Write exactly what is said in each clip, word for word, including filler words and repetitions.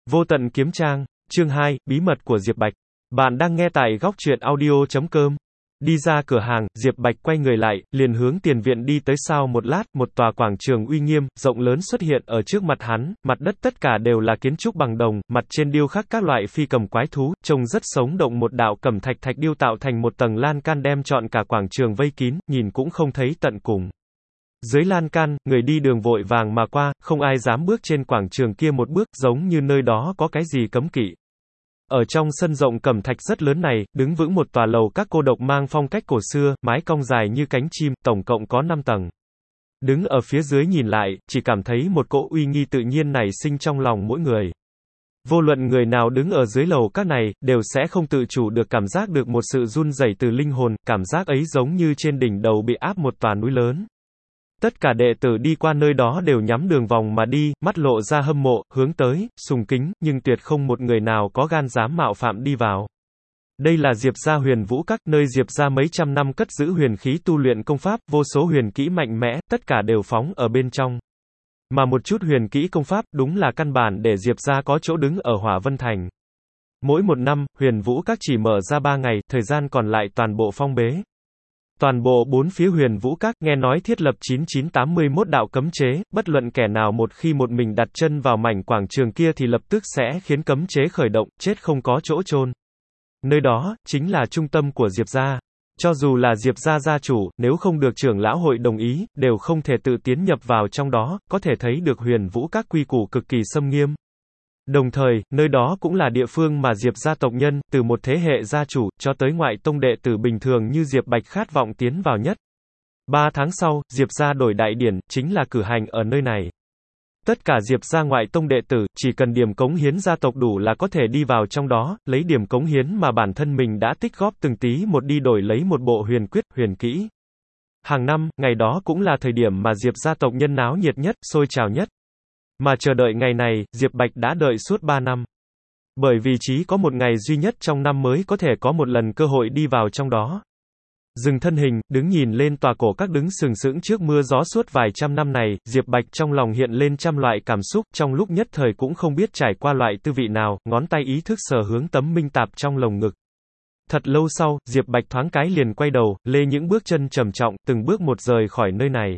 Vô tận kiếm trang, chương hai, bí mật của Diệp Bạch. Bạn đang nghe tại góc truyện audio chấm com. Đi ra cửa hàng, Diệp Bạch quay người lại, liền hướng tiền viện đi tới. Sau một lát, một tòa quảng trường uy nghiêm, rộng lớn xuất hiện ở trước mặt hắn, mặt đất tất cả đều là kiến trúc bằng đồng, mặt trên điêu khắc các loại phi cầm quái thú, trông rất sống động. Một đạo cẩm thạch thạch điêu tạo thành một tầng lan can đem trọn cả quảng trường vây kín, nhìn cũng không thấy tận cùng. Dưới lan can, người đi đường vội vàng mà qua, không ai dám bước trên quảng trường kia một bước, giống như nơi đó có cái gì cấm kỵ. Ở trong sân rộng cẩm thạch rất lớn này, đứng vững một tòa lầu các cô độc mang phong cách cổ xưa, mái cong dài như cánh chim, tổng cộng có năm tầng. Đứng ở phía dưới nhìn lại, chỉ cảm thấy một cỗ uy nghi tự nhiên nảy sinh trong lòng mỗi người. Vô luận người nào đứng ở dưới lầu các này, đều sẽ không tự chủ được cảm giác được một sự run rẩy từ linh hồn, cảm giác ấy giống như trên đỉnh đầu bị áp một tòa núi lớn. Tất cả đệ tử đi qua nơi đó đều nhắm đường vòng mà đi, mắt lộ ra hâm mộ, hướng tới, sùng kính, nhưng tuyệt không một người nào có gan dám mạo phạm đi vào. Đây là Diệp gia Huyền Vũ Các, nơi Diệp gia mấy trăm năm cất giữ huyền khí tu luyện công pháp, vô số huyền kỹ mạnh mẽ, tất cả đều phóng ở bên trong. Mà một chút huyền kỹ công pháp, đúng là căn bản để Diệp gia có chỗ đứng ở Hỏa Vân Thành. Mỗi một năm, Huyền Vũ Các chỉ mở ra ba ngày, thời gian còn lại toàn bộ phong bế. Toàn bộ bốn phía Huyền Vũ Các, nghe nói thiết lập chín chín tám mươi mốt đạo cấm chế, bất luận kẻ nào một khi một mình đặt chân vào mảnh quảng trường kia thì lập tức sẽ khiến cấm chế khởi động, chết không có chỗ chôn. Nơi đó, chính là trung tâm của Diệp gia. Cho dù là Diệp gia gia chủ, nếu không được trưởng lão hội đồng ý, đều không thể tự tiến nhập vào trong đó, có thể thấy được Huyền Vũ Các quy củ cực kỳ xâm nghiêm. Đồng thời, nơi đó cũng là địa phương mà Diệp gia tộc nhân, từ một thế hệ gia chủ, cho tới ngoại tông đệ tử bình thường như Diệp Bạch khát vọng tiến vào nhất. Ba tháng sau, Diệp gia đổi đại điển, chính là cử hành ở nơi này. Tất cả Diệp gia ngoại tông đệ tử, chỉ cần điểm cống hiến gia tộc đủ là có thể đi vào trong đó, lấy điểm cống hiến mà bản thân mình đã tích góp từng tí một đi đổi lấy một bộ huyền quyết, huyền kỹ. Hàng năm, ngày đó cũng là thời điểm mà Diệp gia tộc nhân náo nhiệt nhất, sôi trào nhất. Mà chờ đợi ngày này, Diệp Bạch đã đợi suốt ba năm. Bởi vì chỉ có một ngày duy nhất trong năm mới có thể có một lần cơ hội đi vào trong đó. Dừng thân hình, đứng nhìn lên tòa cổ các đứng sừng sững trước mưa gió suốt vài trăm năm này, Diệp Bạch trong lòng hiện lên trăm loại cảm xúc, trong lúc nhất thời cũng không biết trải qua loại tư vị nào, ngón tay ý thức sờ hướng tấm minh tạp trong lồng ngực. Thật lâu sau, Diệp Bạch thoáng cái liền quay đầu, lê những bước chân trầm trọng, từng bước một rời khỏi nơi này.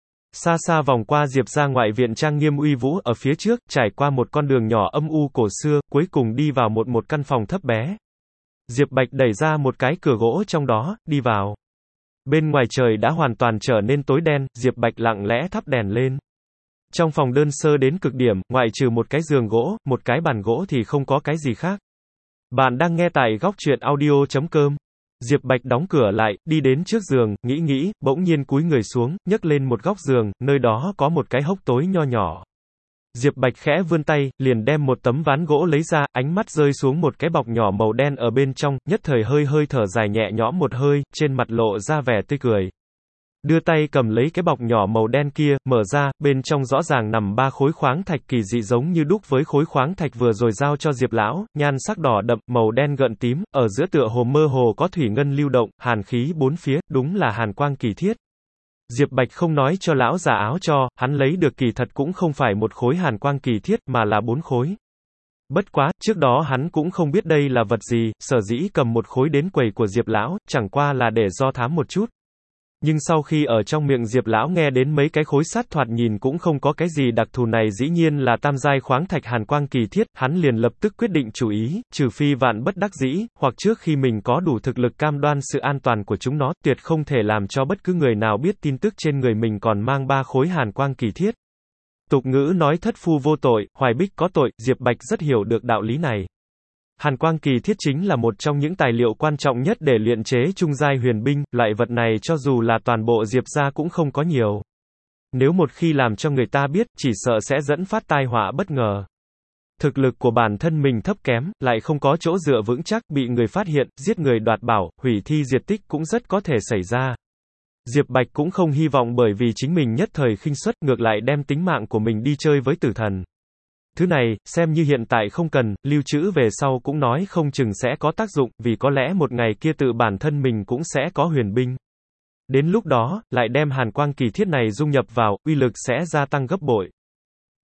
Xa xa vòng qua Diệp gia ngoại viện trang nghiêm uy vũ, ở phía trước, trải qua một con đường nhỏ âm u cổ xưa, cuối cùng đi vào một một căn phòng thấp bé. Diệp Bạch đẩy ra một cái cửa gỗ trong đó, đi vào. Bên ngoài trời đã hoàn toàn trở nên tối đen, Diệp Bạch lặng lẽ thắp đèn lên. Trong phòng đơn sơ đến cực điểm, ngoại trừ một cái giường gỗ, một cái bàn gỗ thì không có cái gì khác. Bạn đang nghe tại góc truyện audio chấm com. Diệp Bạch đóng cửa lại, đi đến trước giường, nghĩ nghĩ, bỗng nhiên cúi người xuống, nhấc lên một góc giường, nơi đó có một cái hốc tối nho nhỏ. Diệp Bạch khẽ vươn tay, liền đem một tấm ván gỗ lấy ra, ánh mắt rơi xuống một cái bọc nhỏ màu đen ở bên trong, nhất thời hơi hơi thở dài nhẹ nhõm một hơi, trên mặt lộ ra vẻ tươi cười. Đưa tay cầm lấy cái bọc nhỏ màu đen kia, mở ra, bên trong rõ ràng nằm ba khối khoáng thạch kỳ dị giống như đúc với khối khoáng thạch vừa rồi giao cho Diệp lão, nhan sắc đỏ đậm, màu đen gợn tím, ở giữa tựa hồ mơ hồ có thủy ngân lưu động, hàn khí bốn phía, đúng là hàn quang kỳ thiết. Diệp Bạch không nói cho lão già áo cho, hắn lấy được kỳ thật cũng không phải một khối hàn quang kỳ thiết, mà là bốn khối. Bất quá, trước đó hắn cũng không biết đây là vật gì, sở dĩ cầm một khối đến quầy của Diệp lão, chẳng qua là để do thám một chút. Nhưng sau khi ở trong miệng Diệp lão nghe đến mấy cái khối sắt thoạt nhìn cũng không có cái gì đặc thù này dĩ nhiên là tam giai khoáng thạch hàn quang kỳ thiết, hắn liền lập tức quyết định chủ ý, trừ phi vạn bất đắc dĩ, hoặc trước khi mình có đủ thực lực cam đoan sự an toàn của chúng nó, tuyệt không thể làm cho bất cứ người nào biết tin tức trên người mình còn mang ba khối hàn quang kỳ thiết. Tục ngữ nói thất phu vô tội, hoài bích có tội, Diệp Bạch rất hiểu được đạo lý này. Hàn quang kỳ thiết chính là một trong những tài liệu quan trọng nhất để luyện chế trung giai huyền binh, loại vật này cho dù là toàn bộ Diệp gia cũng không có nhiều. Nếu một khi làm cho người ta biết, chỉ sợ sẽ dẫn phát tai họa bất ngờ. Thực lực của bản thân mình thấp kém, lại không có chỗ dựa vững chắc, bị người phát hiện, giết người đoạt bảo, hủy thi diệt tích cũng rất có thể xảy ra. Diệp Bạch cũng không hy vọng bởi vì chính mình nhất thời khinh suất, ngược lại đem tính mạng của mình đi chơi với tử thần. Thứ này, xem như hiện tại không cần, lưu trữ về sau cũng nói không chừng sẽ có tác dụng, vì có lẽ một ngày kia tự bản thân mình cũng sẽ có huyền binh. Đến lúc đó, lại đem hàn quang kỳ thiết này dung nhập vào, uy lực sẽ gia tăng gấp bội.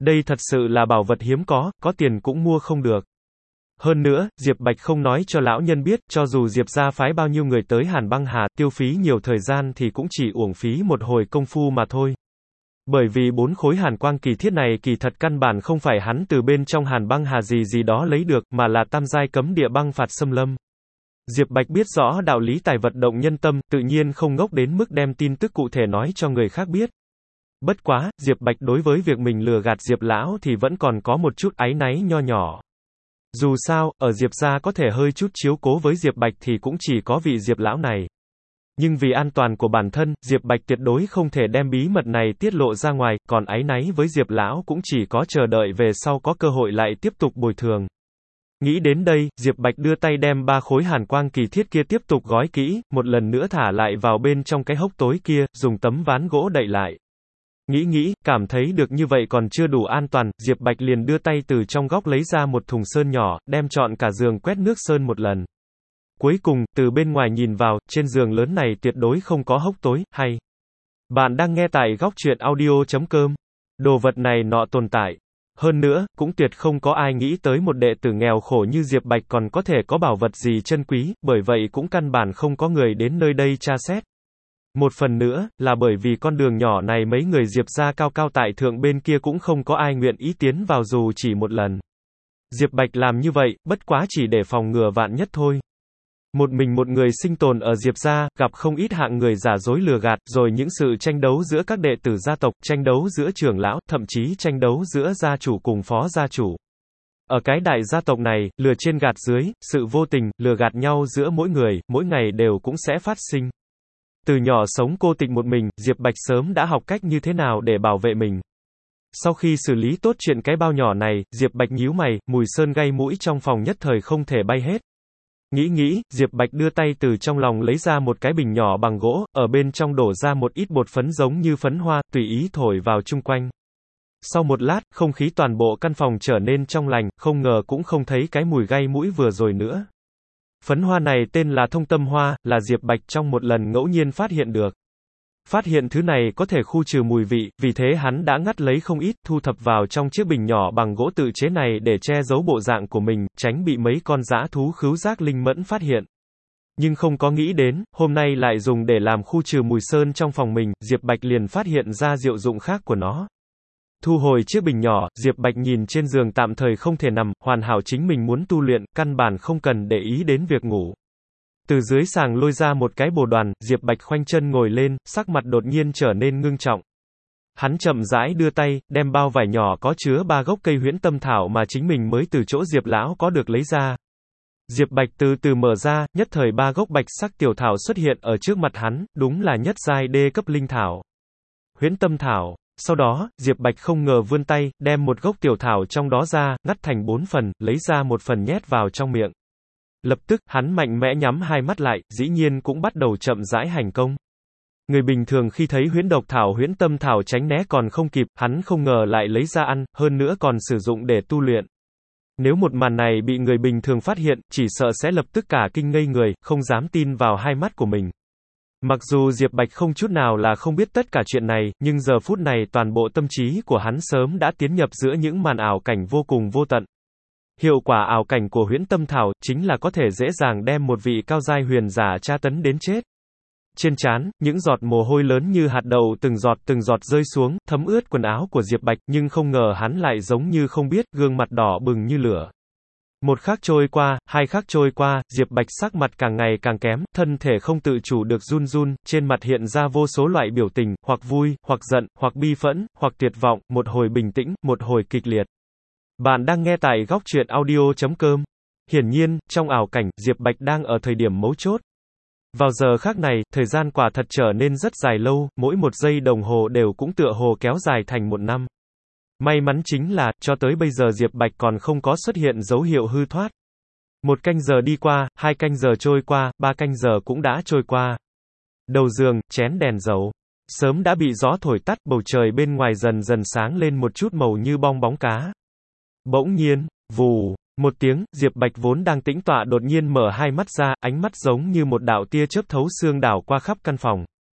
Đây thật sự là bảo vật hiếm có, có tiền cũng mua không được. Hơn nữa, Diệp Bạch không nói cho lão nhân biết, cho dù Diệp gia phái bao nhiêu người tới Hàn Băng Hà, tiêu phí nhiều thời gian thì cũng chỉ uổng phí một hồi công phu mà thôi. Bởi vì bốn khối Hàn Quang Kỳ Thiết này kỳ thật căn bản không phải hắn từ bên trong Hàn Băng Hà gì gì đó lấy được, mà là tam giai cấm địa băng phạt xâm lâm. Diệp Bạch biết rõ đạo lý tài vận động nhân tâm, tự nhiên không ngốc đến mức đem tin tức cụ thể nói cho người khác biết. Bất quá, Diệp Bạch đối với việc mình lừa gạt Diệp lão thì vẫn còn có một chút áy náy nho nhỏ. Dù sao, ở Diệp gia có thể hơi chút chiếu cố với Diệp Bạch thì cũng chỉ có vị Diệp lão này. Nhưng vì an toàn của bản thân, Diệp Bạch tuyệt đối không thể đem bí mật này tiết lộ ra ngoài, còn áy náy với Diệp lão cũng chỉ có chờ đợi về sau có cơ hội lại tiếp tục bồi thường. Nghĩ đến đây, Diệp Bạch đưa tay đem ba khối Hàn Quang Kỳ Thiết kia tiếp tục gói kỹ, một lần nữa thả lại vào bên trong cái hốc tối kia, dùng tấm ván gỗ đậy lại. Nghĩ nghĩ, cảm thấy được như vậy còn chưa đủ an toàn, Diệp Bạch liền đưa tay từ trong góc lấy ra một thùng sơn nhỏ, đem trọn cả giường quét nước sơn một lần. Cuối cùng, từ bên ngoài nhìn vào, trên giường lớn này tuyệt đối không có hốc tối, hay. Bạn đang nghe tại góc truyện audio chấm com. Đồ vật này nọ tồn tại. Hơn nữa, cũng tuyệt không có ai nghĩ tới một đệ tử nghèo khổ như Diệp Bạch còn có thể có bảo vật gì chân quý, bởi vậy cũng căn bản không có người đến nơi đây tra xét. Một phần nữa, là bởi vì con đường nhỏ này mấy người Diệp gia cao cao tại thượng bên kia cũng không có ai nguyện ý tiến vào dù chỉ một lần. Diệp Bạch làm như vậy, bất quá chỉ để phòng ngừa vạn nhất thôi. Một mình một người sinh tồn ở Diệp gia, gặp không ít hạng người giả dối lừa gạt, rồi những sự tranh đấu giữa các đệ tử gia tộc, tranh đấu giữa trưởng lão, thậm chí tranh đấu giữa gia chủ cùng phó gia chủ. Ở cái đại gia tộc này, lừa trên gạt dưới, sự vô tình, lừa gạt nhau giữa mỗi người, mỗi ngày đều cũng sẽ phát sinh. Từ nhỏ sống cô tịch một mình, Diệp Bạch sớm đã học cách như thế nào để bảo vệ mình. Sau khi xử lý tốt chuyện cái bao nhỏ này, Diệp Bạch nhíu mày, mùi sơn gây mũi trong phòng nhất thời không thể bay hết. Nghĩ nghĩ, Diệp Bạch đưa tay từ trong lòng lấy ra một cái bình nhỏ bằng gỗ, ở bên trong đổ ra một ít bột phấn giống như phấn hoa, tùy ý thổi vào chung quanh. Sau một lát, không khí toàn bộ căn phòng trở nên trong lành, không ngờ cũng không thấy cái mùi gây mũi vừa rồi nữa. Phấn hoa này tên là thông tâm hoa, là Diệp Bạch trong một lần ngẫu nhiên phát hiện được. Phát hiện thứ này có thể khu trừ mùi vị, vì thế hắn đã ngắt lấy không ít, thu thập vào trong chiếc bình nhỏ bằng gỗ tự chế này để che giấu bộ dạng của mình, tránh bị mấy con dã thú khứu giác linh mẫn phát hiện. Nhưng không có nghĩ đến, hôm nay lại dùng để làm khu trừ mùi sơn trong phòng mình, Diệp Bạch liền phát hiện ra diệu dụng khác của nó. Thu hồi chiếc bình nhỏ, Diệp Bạch nhìn trên giường tạm thời không thể nằm, hoàn hảo chính mình muốn tu luyện, căn bản không cần để ý đến việc ngủ. Từ dưới sàng lôi ra một cái bồ đoàn, Diệp Bạch khoanh chân ngồi lên, sắc mặt đột nhiên trở nên ngưng trọng. Hắn chậm rãi đưa tay, đem bao vải nhỏ có chứa ba gốc cây huyễn tâm thảo mà chính mình mới từ chỗ Diệp lão có được lấy ra. Diệp Bạch từ từ mở ra, nhất thời ba gốc bạch sắc tiểu thảo xuất hiện ở trước mặt hắn, đúng là nhất giai đê cấp linh thảo. Huyễn tâm thảo. Sau đó, Diệp Bạch không ngờ vươn tay, đem một gốc tiểu thảo trong đó ra, ngắt thành bốn phần, lấy ra một phần nhét vào trong miệng. Lập tức, hắn mạnh mẽ nhắm hai mắt lại, dĩ nhiên cũng bắt đầu chậm rãi hành công. Người bình thường khi thấy huyễn độc thảo huyễn tâm thảo tránh né còn không kịp, hắn không ngờ lại lấy ra ăn, hơn nữa còn sử dụng để tu luyện. Nếu một màn này bị người bình thường phát hiện, chỉ sợ sẽ lập tức cả kinh ngây người, không dám tin vào hai mắt của mình. Mặc dù Diệp Bạch không chút nào là không biết tất cả chuyện này, nhưng giờ phút này toàn bộ tâm trí của hắn sớm đã tiến nhập giữa những màn ảo cảnh vô cùng vô tận. Hiệu quả ảo cảnh của huyễn tâm thảo, chính là có thể dễ dàng đem một vị cao giai huyền giả tra tấn đến chết. Trên trán, những giọt mồ hôi lớn như hạt đậu từng giọt từng giọt rơi xuống, thấm ướt quần áo của Diệp Bạch, nhưng không ngờ hắn lại giống như không biết, gương mặt đỏ bừng như lửa. Một khắc trôi qua, hai khắc trôi qua, Diệp Bạch sắc mặt càng ngày càng kém, thân thể không tự chủ được run run, trên mặt hiện ra vô số loại biểu tình, hoặc vui, hoặc giận, hoặc bi phẫn, hoặc tuyệt vọng, một hồi bình tĩnh, một hồi kịch liệt. Bạn đang nghe tại góc truyện audio chấm com. Hiển nhiên, trong ảo cảnh, Diệp Bạch đang ở thời điểm mấu chốt. Vào giờ khác này, thời gian quả thật trở nên rất dài lâu, mỗi một giây đồng hồ đều cũng tựa hồ kéo dài thành một năm. May mắn chính là, cho tới bây giờ Diệp Bạch còn không có xuất hiện dấu hiệu hư thoát. Một canh giờ đi qua, hai canh giờ trôi qua, ba canh giờ cũng đã trôi qua. Đầu giường, chén đèn dầu. Sớm đã bị gió thổi tắt, bầu trời bên ngoài dần dần sáng lên một chút màu như bong bóng cá. Bỗng nhiên, vù, một tiếng, Diệp Bạch vốn đang tĩnh tọa đột nhiên mở hai mắt ra, ánh mắt giống như một đạo tia chớp thấu xương đảo qua khắp căn phòng.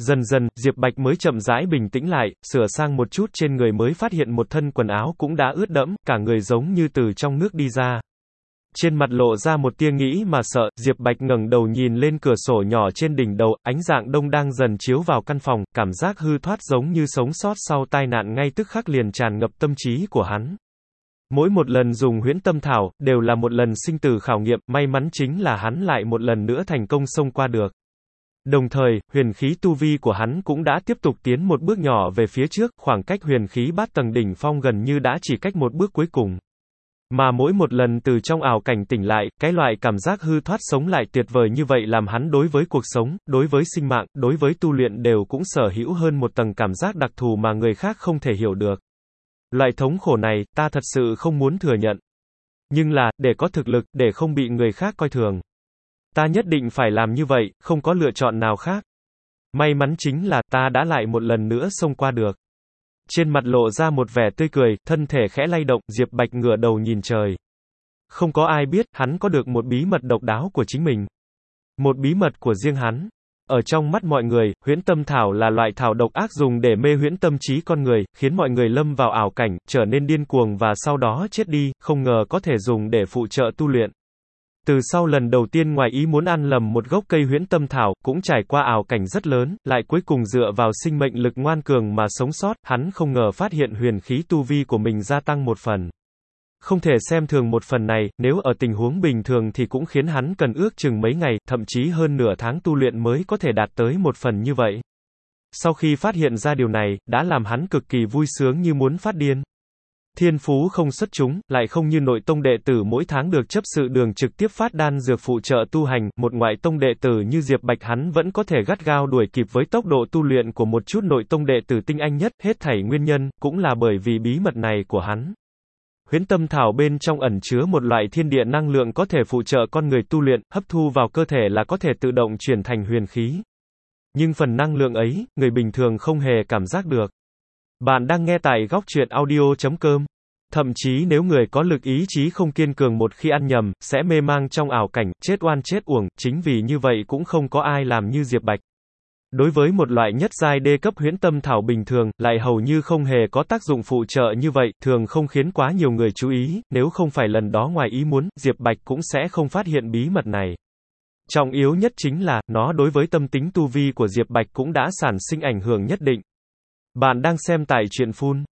Dần dần, Diệp Bạch mới chậm rãi bình tĩnh lại, sửa sang một chút trên người mới phát hiện một thân quần áo cũng đã ướt đẫm, cả người giống như từ trong nước đi ra. Trên mặt lộ ra một tia nghĩ mà sợ, Diệp Bạch ngẩng đầu nhìn lên cửa sổ nhỏ trên đỉnh đầu, ánh dạng đông đang dần chiếu vào căn phòng, cảm giác hư thoát giống như sống sót sau tai nạn ngay tức khắc liền tràn ngập tâm trí của hắn. Mỗi một lần dùng huyễn tâm thảo, đều là một lần sinh tử khảo nghiệm, may mắn chính là hắn lại một lần nữa thành công xông qua được. Đồng thời, huyền khí tu vi của hắn cũng đã tiếp tục tiến một bước nhỏ về phía trước, khoảng cách huyền khí bát tầng đỉnh phong gần như đã chỉ cách một bước cuối cùng. Mà mỗi một lần từ trong ảo cảnh tỉnh lại, cái loại cảm giác hư thoát sống lại tuyệt vời như vậy làm hắn đối với cuộc sống, đối với sinh mạng, đối với tu luyện đều cũng sở hữu hơn một tầng cảm giác đặc thù mà người khác không thể hiểu được. Loại thống khổ này, ta thật sự không muốn thừa nhận. Nhưng là, để có thực lực, để không bị người khác coi thường. Ta nhất định phải làm như vậy, không có lựa chọn nào khác. May mắn chính là, ta đã lại một lần nữa xông qua được. Trên mặt lộ ra một vẻ tươi cười, thân thể khẽ lay động, Diệp Bạch ngửa đầu nhìn trời. Không có ai biết, hắn có được một bí mật độc đáo của chính mình. Một bí mật của riêng hắn. Ở trong mắt mọi người, huyễn tâm thảo là loại thảo độc ác dùng để mê huyễn tâm trí con người, khiến mọi người lâm vào ảo cảnh, trở nên điên cuồng và sau đó chết đi, không ngờ có thể dùng để phụ trợ tu luyện. Từ sau lần đầu tiên ngoài ý muốn ăn lầm một gốc cây huyễn tâm thảo, cũng trải qua ảo cảnh rất lớn, lại cuối cùng dựa vào sinh mệnh lực ngoan cường mà sống sót, hắn không ngờ phát hiện huyền khí tu vi của mình gia tăng một phần. Không thể xem thường một phần này, nếu ở tình huống bình thường thì cũng khiến hắn cần ước chừng mấy ngày, thậm chí hơn nửa tháng tu luyện mới có thể đạt tới một phần như vậy. Sau khi phát hiện ra điều này, đã làm hắn cực kỳ vui sướng như muốn phát điên. Thiên phú không xuất chúng, lại không như nội tông đệ tử mỗi tháng được chấp sự đường trực tiếp phát đan dược phụ trợ tu hành, một ngoại tông đệ tử như Diệp Bạch hắn vẫn có thể gắt gao đuổi kịp với tốc độ tu luyện của một chút nội tông đệ tử tinh anh nhất, hết thảy nguyên nhân, cũng là bởi vì bí mật này của hắn. Huyễn tâm thảo bên trong ẩn chứa một loại thiên địa năng lượng có thể phụ trợ con người tu luyện, hấp thu vào cơ thể là có thể tự động chuyển thành huyền khí. Nhưng phần năng lượng ấy, người bình thường không hề cảm giác được. Bạn đang nghe tại góc truyện audio chấm com. Thậm chí nếu người có lực ý chí không kiên cường một khi ăn nhầm, sẽ mê mang trong ảo cảnh, chết oan chết uổng, chính vì như vậy cũng không có ai làm như Diệp Bạch. Đối với một loại nhất giai đê cấp huyễn tâm thảo bình thường, lại hầu như không hề có tác dụng phụ trợ như vậy, thường không khiến quá nhiều người chú ý, nếu không phải lần đó ngoài ý muốn, Diệp Bạch cũng sẽ không phát hiện bí mật này. Trọng yếu nhất chính là, nó đối với tâm tính tu vi của Diệp Bạch cũng đã sản sinh ảnh hưởng nhất định. Bạn đang xem tại truyện phun.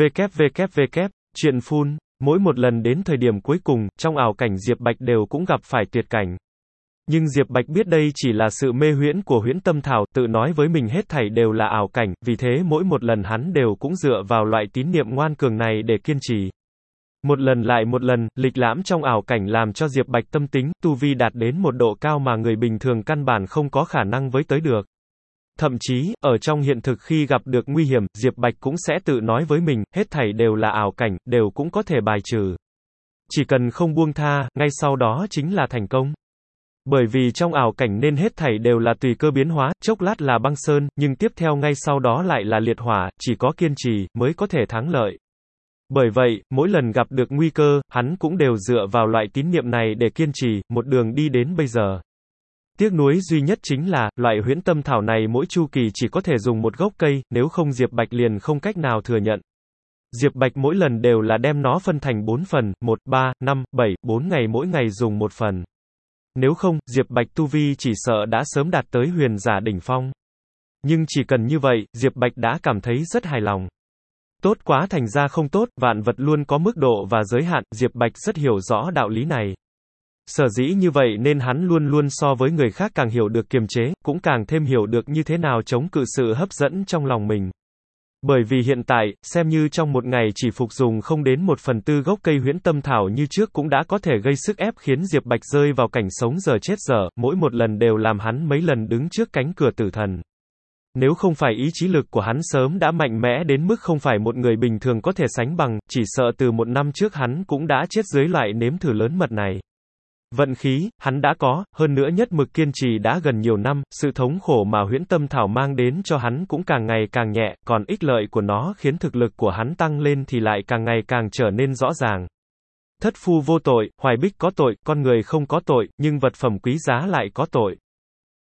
www. Truyện phun. Mỗi một lần đến thời điểm cuối cùng, trong ảo cảnh Diệp Bạch đều cũng gặp phải tuyệt cảnh. Nhưng Diệp Bạch biết đây chỉ là sự mê huyễn của huyễn tâm thảo, tự nói với mình hết thảy đều là ảo cảnh, vì thế mỗi một lần hắn đều cũng dựa vào loại tín niệm ngoan cường này để kiên trì. Một lần lại một lần, lịch lãm trong ảo cảnh làm cho Diệp Bạch tâm tính, tu vi đạt đến một độ cao mà người bình thường căn bản không có khả năng với tới được. Thậm chí, ở trong hiện thực khi gặp được nguy hiểm, Diệp Bạch cũng sẽ tự nói với mình, hết thảy đều là ảo cảnh, đều cũng có thể bài trừ. Chỉ cần không buông tha, ngay sau đó chính là thành công. Bởi vì trong ảo cảnh nên hết thảy đều là tùy cơ biến hóa, chốc lát là băng sơn, nhưng tiếp theo ngay sau đó lại là liệt hỏa, chỉ có kiên trì, mới có thể thắng lợi. Bởi vậy, mỗi lần gặp được nguy cơ, hắn cũng đều dựa vào loại tín niệm này để kiên trì, một đường đi đến bây giờ. Tiếc nuối duy nhất chính là, loại huyễn tâm thảo này mỗi chu kỳ chỉ có thể dùng một gốc cây, nếu không Diệp Bạch liền không cách nào thừa nhận. Diệp Bạch mỗi lần đều là đem nó phân thành bốn phần, một, ba, năm, bảy, bốn ngày mỗi ngày dùng một phần. Nếu không, Diệp Bạch tu vi chỉ sợ đã sớm đạt tới huyền giả đỉnh phong. Nhưng chỉ cần như vậy, Diệp Bạch đã cảm thấy rất hài lòng. Tốt quá thành ra không tốt, vạn vật luôn có mức độ và giới hạn, Diệp Bạch rất hiểu rõ đạo lý này. Sở dĩ như vậy nên hắn luôn luôn so với người khác càng hiểu được kiềm chế, cũng càng thêm hiểu được như thế nào chống cự sự hấp dẫn trong lòng mình. Bởi vì hiện tại, xem như trong một ngày chỉ phục dùng không đến một phần tư gốc cây huyễn tâm thảo như trước cũng đã có thể gây sức ép khiến Diệp Bạch rơi vào cảnh sống dở chết dở, mỗi một lần đều làm hắn mấy lần đứng trước cánh cửa tử thần. Nếu không phải ý chí lực của hắn sớm đã mạnh mẽ đến mức không phải một người bình thường có thể sánh bằng, chỉ sợ từ một năm trước hắn cũng đã chết dưới loại nếm thử lớn mật này. Vận khí, hắn đã có, hơn nữa nhất mực kiên trì đã gần nhiều năm, sự thống khổ mà huyễn tâm thảo mang đến cho hắn cũng càng ngày càng nhẹ, còn ích lợi của nó khiến thực lực của hắn tăng lên thì lại càng ngày càng trở nên rõ ràng. Thất phu vô tội, Hoài Bích có tội, con người không có tội, nhưng vật phẩm quý giá lại có tội.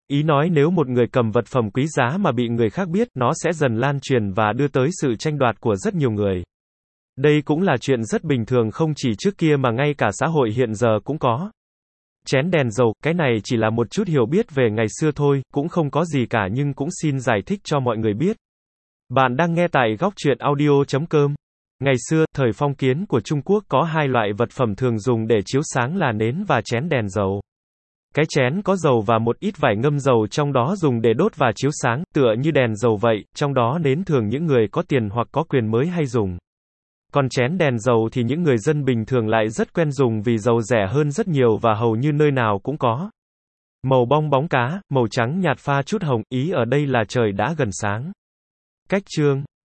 Ý nói nếu một người cầm vật phẩm quý giá mà bị người khác biết, nó sẽ dần lan truyền và đưa tới sự tranh đoạt của rất nhiều người. Đây cũng là chuyện rất bình thường không chỉ trước kia mà ngay cả xã hội hiện giờ cũng có. Chén đèn dầu, cái này chỉ là một chút hiểu biết về ngày xưa thôi, cũng không có gì cả nhưng cũng xin giải thích cho mọi người biết. Bạn đang nghe tại góc truyện audio chấm com. Ngày xưa, thời phong kiến của Trung Quốc có hai loại vật phẩm thường dùng để chiếu sáng là nến và chén đèn dầu. Cái chén có dầu và một ít vải ngâm dầu trong đó dùng để đốt và chiếu sáng, tựa như đèn dầu vậy, trong đó nến thường những người có tiền hoặc có quyền mới hay dùng. Còn chén đèn dầu thì những người dân bình thường lại rất quen dùng vì dầu rẻ hơn rất nhiều và hầu như nơi nào cũng có. Màu bong bóng cá, màu trắng nhạt pha chút hồng, ý ở đây là trời đã gần sáng. Cách chương